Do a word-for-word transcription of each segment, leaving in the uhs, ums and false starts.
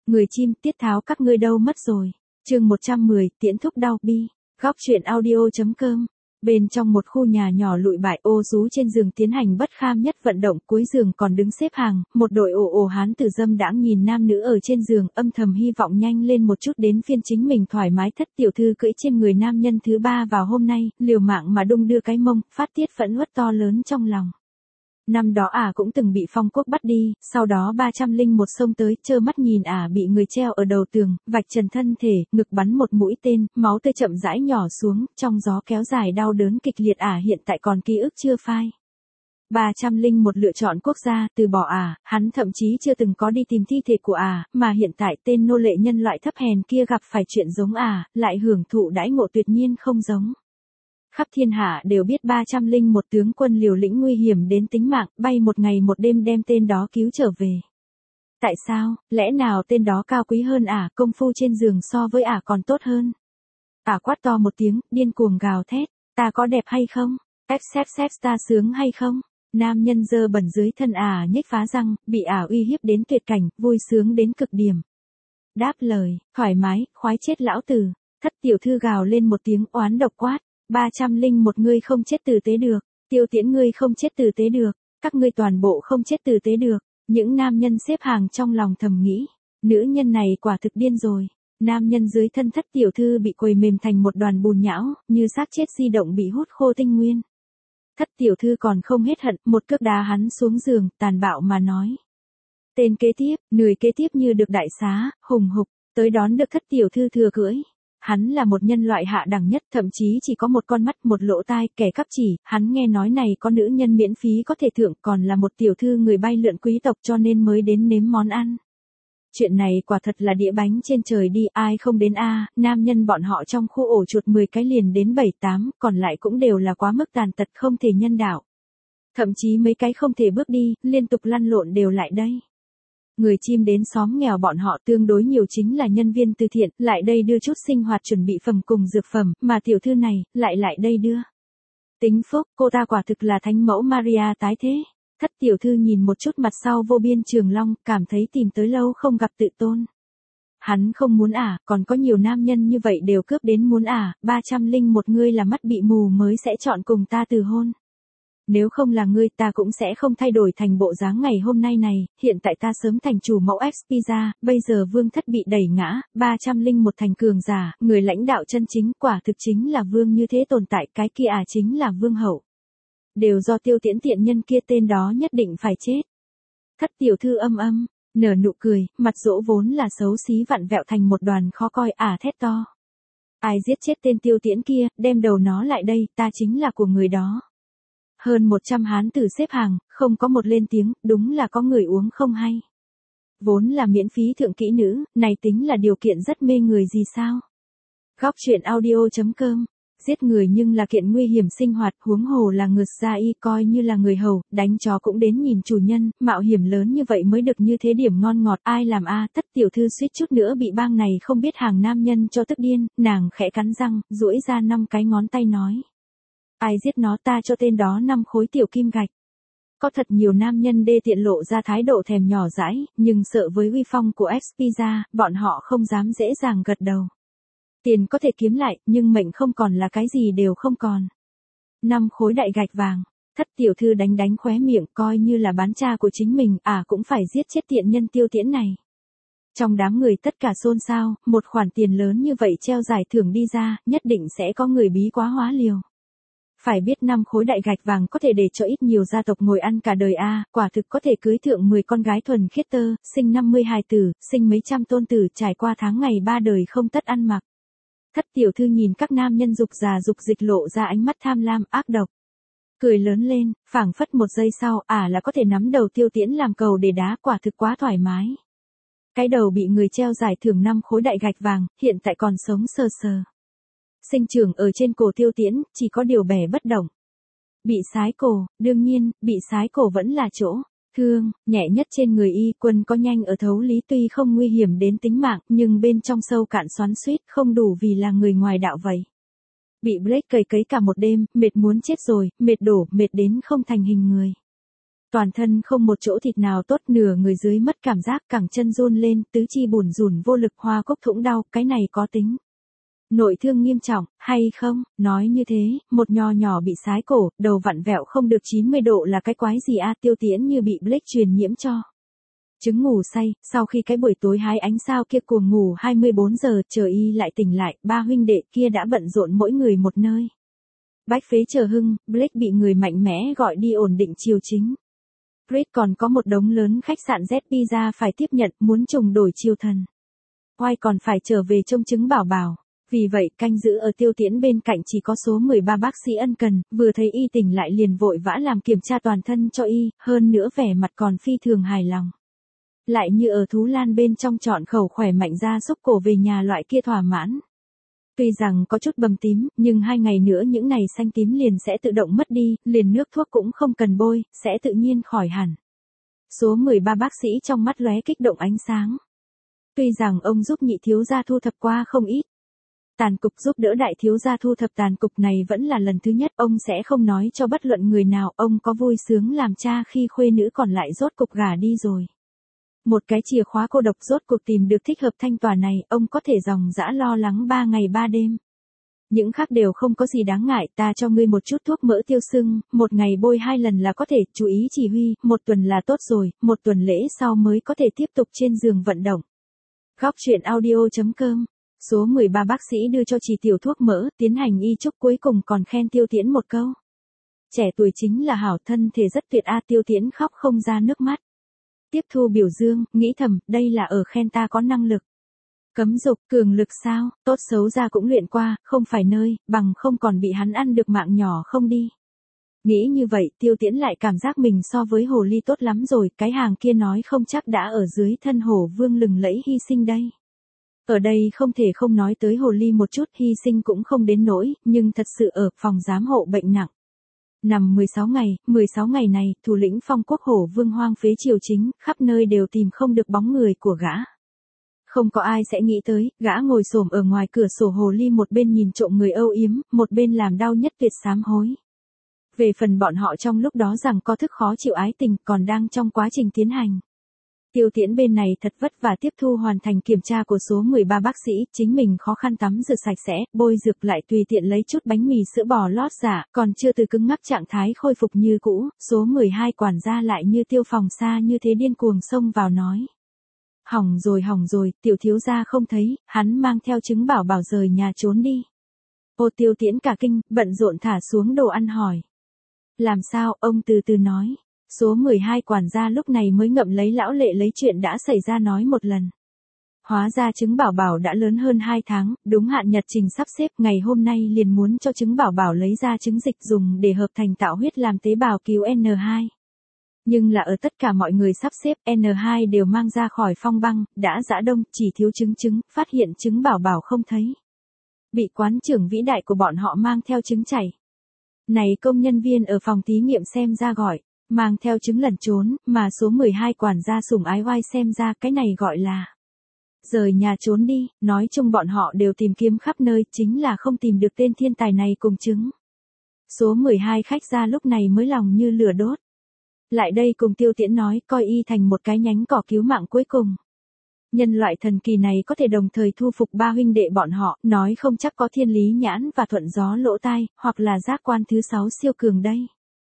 Người chim tiết tháo các ngươi đâu mất rồi. Chương một trăm mười, tiễn thúc đau bi. Góc truyện audio.com. Bên trong một khu nhà nhỏ lụi bại, ô sú trên giường tiến hành bất kham nhất vận động, cuối giường còn đứng xếp hàng, một đội ồ ồ hán tử dâm đãng nhìn nam nữ ở trên giường, âm thầm hy vọng nhanh lên một chút đến phiên chính mình thoải mái. Thất tiểu thư cưỡi trên người nam nhân thứ ba vào hôm nay, liều mạng mà đung đưa cái mông, phát tiết phẫn uất to lớn trong lòng. Năm đó ả à cũng từng bị Phong Quốc bắt đi, sau đó ba trăm linh một xông tới, trơ mắt nhìn ả à bị người treo ở đầu tường, vạch trần thân thể, ngực bắn một mũi tên, máu tươi chậm rãi nhỏ xuống, trong gió kéo dài đau đớn kịch liệt. Ả à hiện tại còn ký ức chưa phai. ba trăm linh một lựa chọn quốc gia, từ bỏ ả, à, hắn thậm chí chưa từng có đi tìm thi thể của ả, à, mà hiện tại tên nô lệ nhân loại thấp hèn kia gặp phải chuyện giống ả, à, lại hưởng thụ đãi ngộ tuyệt nhiên không giống. Khắp thiên hạ đều biết ba trăm linh một tướng quân liều lĩnh nguy hiểm đến tính mạng, bay một ngày một đêm đem tên đó cứu trở về. Tại sao, lẽ nào tên đó cao quý hơn ả, công phu trên giường so với ả còn tốt hơn? Ả quát to một tiếng, điên cuồng gào thét, ta có đẹp hay không? Ép xếp xếp ta sướng hay không? Nam nhân dơ bẩn dưới thân ả nhếch phá răng, bị ả uy hiếp đến tuyệt cảnh, vui sướng đến cực điểm. Đáp lời, thoải mái, khoái chết lão tử. Thất tiểu thư gào lên một tiếng oán độc quát. ba trăm linh một ngươi không chết tử tế được, Tiêu Tiễn ngươi không chết tử tế được, các ngươi toàn bộ không chết tử tế được. Những nam nhân xếp hàng trong lòng thầm nghĩ, nữ nhân này quả thực điên rồi. Nam nhân dưới thân thất tiểu thư bị quầy mềm thành một đoàn bùn nhão, như xác chết di động bị hút khô tinh nguyên. Thất tiểu thư còn không hết hận, một cước đá hắn xuống giường, tàn bạo mà nói. Tên kế tiếp, người kế tiếp như được đại xá, hùng hục, tới đón được thất tiểu thư thừa cưỡi. Hắn là một nhân loại hạ đẳng nhất, thậm chí chỉ có một con mắt, một lỗ tai, kẻ cắp chỉ, hắn nghe nói này có nữ nhân miễn phí có thể thưởng, còn là một tiểu thư người bay lượn quý tộc cho nên mới đến nếm món ăn. Chuyện này quả thật là đĩa bánh trên trời đi, ai không đến a, à, nam nhân bọn họ trong khu ổ chuột mười cái liền đến bảy tám, còn lại cũng đều là quá mức tàn tật không thể nhân đạo. Thậm chí mấy cái không thể bước đi, liên tục lăn lộn đều lại đây. Người chim đến xóm nghèo bọn họ tương đối nhiều chính là nhân viên từ thiện, lại đây đưa chút sinh hoạt chuẩn bị phẩm cùng dược phẩm, mà tiểu thư này, lại lại đây đưa. Tính phúc, cô ta quả thực là thánh mẫu Maria tái thế. Thất tiểu thư nhìn một chút mặt sau vô biên trường long, cảm thấy tìm tới lâu không gặp tự tôn. Hắn không muốn ả, à, còn có nhiều nam nhân như vậy đều cướp đến muốn ả, à, ba trăm linh một ngươi là mắt bị mù mới sẽ chọn cùng ta từ hôn. Nếu không là ngươi ta cũng sẽ không thay đổi thành bộ dáng ngày hôm nay này, hiện tại ta sớm thành chủ mẫu Expedia, bây giờ vương thất bị đẩy ngã, ba trăm linh một thành cường giả, người lãnh đạo chân chính, quả thực chính là vương như thế tồn tại, cái kia à chính là vương hậu. Đều do Tiêu Tiễn tiện nhân kia, tên đó nhất định phải chết. Thất tiểu thư âm âm, nở nụ cười, mặt dỗ vốn là xấu xí vặn vẹo thành một đoàn khó coi, ả à thét to. Ai giết chết tên Tiêu Tiễn kia, đem đầu nó lại đây, ta chính là của người đó. Hơn một trăm hán tử xếp hàng, không có một lên tiếng, đúng là có người uống không hay. Vốn là miễn phí thượng kỹ nữ, này tính là điều kiện rất mê người gì sao? Góc truyện audio.com. Giết người nhưng là kiện nguy hiểm sinh hoạt, huống hồ là ngược ra y, coi như là người hầu, đánh chó cũng đến nhìn chủ nhân, mạo hiểm lớn như vậy mới được như thế điểm ngon ngọt, ai làm a? Thất tiểu thư suýt chút nữa bị bang này không biết hàng nam nhân cho tức điên, nàng khẽ cắn răng, duỗi ra năm cái ngón tay nói. Ai giết nó ta cho tên đó năm khối tiểu kim gạch. Có thật nhiều nam nhân đê tiện lộ ra thái độ thèm nhỏ dãi, nhưng sợ với uy phong của Expedia, bọn họ không dám dễ dàng gật đầu. Tiền có thể kiếm lại, nhưng mệnh không còn là cái gì đều không còn. Năm khối đại gạch vàng, thất tiểu thư đánh đánh khóe miệng, coi như là bán cha của chính mình, à cũng phải giết chết tiện nhân Tiêu Tiễn này. Trong đám người tất cả xôn xao, một khoản tiền lớn như vậy treo giải thưởng đi ra, nhất định sẽ có người bí quá hóa liều. Phải biết năm khối đại gạch vàng có thể để cho ít nhiều gia tộc ngồi ăn cả đời a, à, quả thực có thể cưới thượng mười con gái thuần khiết tơ, sinh năm mươi hài tử, sinh mấy trăm tôn tử, trải qua tháng ngày ba đời không tất ăn mặc. Thất tiểu thư nhìn các nam nhân dục già dục dịch lộ ra ánh mắt tham lam ác độc. Cười lớn lên, phảng phất một giây sau, ả à là có thể nắm đầu Tiêu Tiễn làm cầu để đá, quả thực quá thoải mái. Cái đầu bị người treo giải thưởng năm khối đại gạch vàng, hiện tại còn sống sờ sờ. Sinh trưởng ở trên cổ Tiêu Tiễn, chỉ có điều bẻ bất động. Bị sái cổ, đương nhiên, bị sái cổ vẫn là chỗ thương, nhẹ nhất trên người y, quân có nhanh ở thấu lý, tuy không nguy hiểm đến tính mạng, nhưng bên trong sâu cạn xoắn xuýt, không đủ vì là người ngoài đạo vậy. Bị Blake cày cấy cả một đêm, mệt muốn chết rồi, mệt đổ, mệt đến không thành hình người. Toàn thân không một chỗ thịt nào tốt, nửa người dưới mất cảm giác, cẳng chân run lên, tứ chi bủn rủn vô lực, hoa cúc thủng đau, cái này có tính nội thương nghiêm trọng, hay không? Nói như thế, một nho nhỏ bị sái cổ, đầu vặn vẹo không được chín mươi độ là cái quái gì a? Tiêu Tiễn như bị Blake truyền nhiễm cho chứng ngủ say, sau khi cái buổi tối hái ánh sao kia cuồng ngủ hai mươi bốn giờ, chờ y lại tỉnh lại, ba huynh đệ kia đã bận rộn mỗi người một nơi. Bách phế chờ hưng, Blake bị người mạnh mẽ gọi đi ổn định triều chính. Fred còn có một đống lớn khách sạn Z Pizza phải tiếp nhận, muốn trùng đổi triều thần. Oai còn phải trở về trông chứng bảo bảo. Vì vậy, canh giữ ở Tiêu Tiễn bên cạnh chỉ có số mười ba bác sĩ ân cần, vừa thấy y tỉnh lại liền vội vã làm kiểm tra toàn thân cho y, hơn nữa vẻ mặt còn phi thường hài lòng. Lại như ở Thú Lan bên trong chọn khẩu khỏe mạnh ra xúc cổ về nhà loại kia thỏa mãn. Tuy rằng có chút bầm tím, nhưng hai ngày nữa những này xanh tím liền sẽ tự động mất đi, liền nước thuốc cũng không cần bôi, sẽ tự nhiên khỏi hẳn. Số mười ba bác sĩ trong mắt lóe kích động ánh sáng. Tuy rằng ông giúp nhị thiếu gia thu thập qua không ít tàn cục, giúp đỡ đại thiếu gia thu thập tàn cục này vẫn là lần thứ nhất, ông sẽ không nói cho bất luận người nào, ông có vui sướng làm cha khi khuê nữ còn lại rốt cục gả đi rồi. Một cái chìa khóa cô độc rốt cuộc tìm được thích hợp thanh tòa này, ông có thể dòng dã lo lắng ba ngày ba đêm. Những khác đều không có gì đáng ngại, ta cho ngươi một chút thuốc mỡ tiêu sưng, một ngày bôi hai lần là có thể, chú ý chỉ huy, một tuần là tốt rồi, một tuần lễ sau mới có thể tiếp tục trên giường vận động. Góc truyện audio chấm com. Số mười ba bác sĩ đưa cho chỉ tiểu thuốc mỡ, tiến hành y chúc, cuối cùng còn khen Tiêu Tiễn một câu. Trẻ tuổi chính là hảo, thân thể rất tuyệt a. Tiêu Tiễn khóc không ra nước mắt. Tiếp thu biểu dương, nghĩ thầm, đây là ở khen ta có năng lực. Cấm dục, cường lực sao, tốt xấu ra cũng luyện qua, không phải nơi, bằng không còn bị hắn ăn được mạng nhỏ không đi. Nghĩ như vậy, Tiêu Tiễn lại cảm giác mình so với hồ ly tốt lắm rồi, cái hàng kia nói không chắc đã ở dưới thân hổ vương lừng lẫy hy sinh đây. Ở đây không thể không nói tới hồ ly một chút, hy sinh cũng không đến nỗi, nhưng thật sự ở phòng giám hộ bệnh nặng. Nằm mười sáu ngày, mười sáu ngày này, thủ lĩnh Phong Quốc Hổ Vương hoang phế triều chính, khắp nơi đều tìm không được bóng người của gã. Không có ai sẽ nghĩ tới, gã ngồi xổm ở ngoài cửa sổ hồ ly, một bên nhìn trộm người âu yếm, một bên làm đau nhất tuyệt sám hối. Về phần bọn họ trong lúc đó rằng có thức khó chịu ái tình, còn đang trong quá trình tiến hành. Tiêu Tiễn bên này thật vất vả tiếp thu hoàn thành kiểm tra của số mười ba bác sĩ, chính mình khó khăn tắm rửa sạch sẽ, bôi dược lại tùy tiện lấy chút bánh mì sữa bò lót giả, còn chưa từ cứng ngắc trạng thái khôi phục như cũ, số mười hai quản gia lại như tiêu phòng xa như thế điên cuồng xông vào nói. Hỏng rồi hỏng rồi, tiểu thiếu gia không thấy, hắn mang theo chứng bảo bảo rời nhà trốn đi. Ô Tiêu Tiễn cả kinh, bận rộn thả xuống đồ ăn hỏi. Làm sao, ông từ từ nói. Số mười hai quản gia lúc này mới ngậm lấy lão lệ lấy chuyện đã xảy ra nói một lần. Hóa ra chứng bảo bảo đã lớn hơn hai tháng, đúng hạn nhật trình sắp xếp, ngày hôm nay liền muốn cho chứng bảo bảo lấy ra trứng dịch dùng để hợp thành tạo huyết làm tế bào cứu N hai. Nhưng là ở tất cả mọi người sắp xếp, N hai đều mang ra khỏi phong băng, đã giã đông, chỉ thiếu trứng trứng, phát hiện chứng bảo bảo không thấy. Bị quán trưởng vĩ đại của bọn họ mang theo trứng chảy. Này công nhân viên ở phòng thí nghiệm xem ra gọi. Mang theo trứng lẩn trốn, mà số mười hai quản gia sủng ái oai xem ra cái này gọi là rời nhà trốn đi, nói chung bọn họ đều tìm kiếm khắp nơi, chính là không tìm được tên thiên tài này cùng trứng. Số mười hai khách gia lúc này mới lòng như lửa đốt. Lại đây cùng Tiêu Tiễn nói, coi y thành một cái nhánh cỏ cứu mạng cuối cùng. Nhân loại thần kỳ này có thể đồng thời thu phục ba huynh đệ bọn họ, nói không chắc có thiên lý nhãn và thuận gió lỗ tai, hoặc là giác quan thứ sáu siêu cường đây.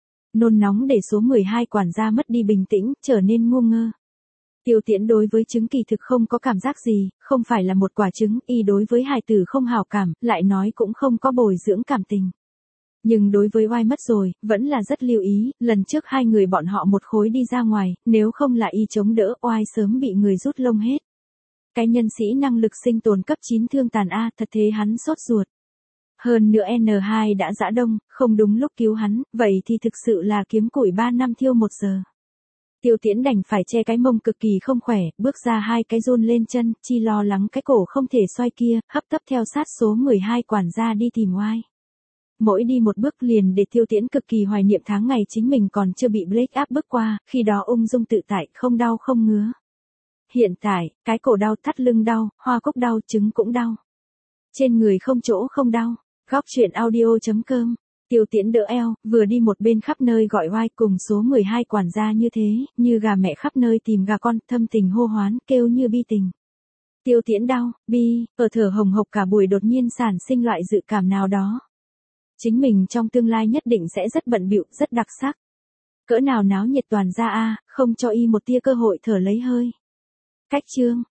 Nôn nóng để số mười hai quản gia mất đi bình tĩnh, trở nên ngu ngơ. Tiêu Tiễn đối với trứng kỳ thực không có cảm giác gì, không phải là một quả trứng, y đối với hài tử không hảo cảm, lại nói cũng không có bồi dưỡng cảm tình. Nhưng đối với oai mất rồi, vẫn là rất lưu ý, lần trước hai người bọn họ một khối đi ra ngoài, nếu không là y chống đỡ, oai sớm bị người rút lông hết. Cái nhân sĩ năng lực sinh tồn cấp chín thương tàn A, thật thế hắn sốt ruột. Hơn nữa N hai đã giã đông, không đúng lúc cứu hắn, vậy thì thực sự là kiếm củi ba năm thiêu một giờ. Tiêu Tiễn đành phải che cái mông cực kỳ không khỏe, bước ra hai cái run lên chân, chi lo lắng cái cổ không thể xoay kia, hấp tấp theo sát số mười hai quản gia đi tìm oai. Mỗi đi một bước liền để Tiêu Tiễn cực kỳ hoài niệm tháng ngày chính mình còn chưa bị Blake áp bức qua, khi đó ung dung tự tại, không đau không ngứa. Hiện tại, cái cổ đau, thắt lưng đau, hoa cúc đau, trứng cũng đau. Trên người không chỗ không đau. Góc truyện audio chấm com Tiêu Tiễn đỡ eo, vừa đi một bên khắp nơi gọi oai cùng số mười hai quản gia như thế, như gà mẹ khắp nơi tìm gà con, thâm tình hô hoán, kêu như bi tình. Tiêu Tiễn đau, bi, ở thở hồng hộc cả buổi đột nhiên sản sinh loại dự cảm nào đó. Chính mình trong tương lai nhất định sẽ rất bận bịu, rất đặc sắc. Cỡ nào náo nhiệt toàn ra a, không cho y một tia cơ hội thở lấy hơi. Cách chương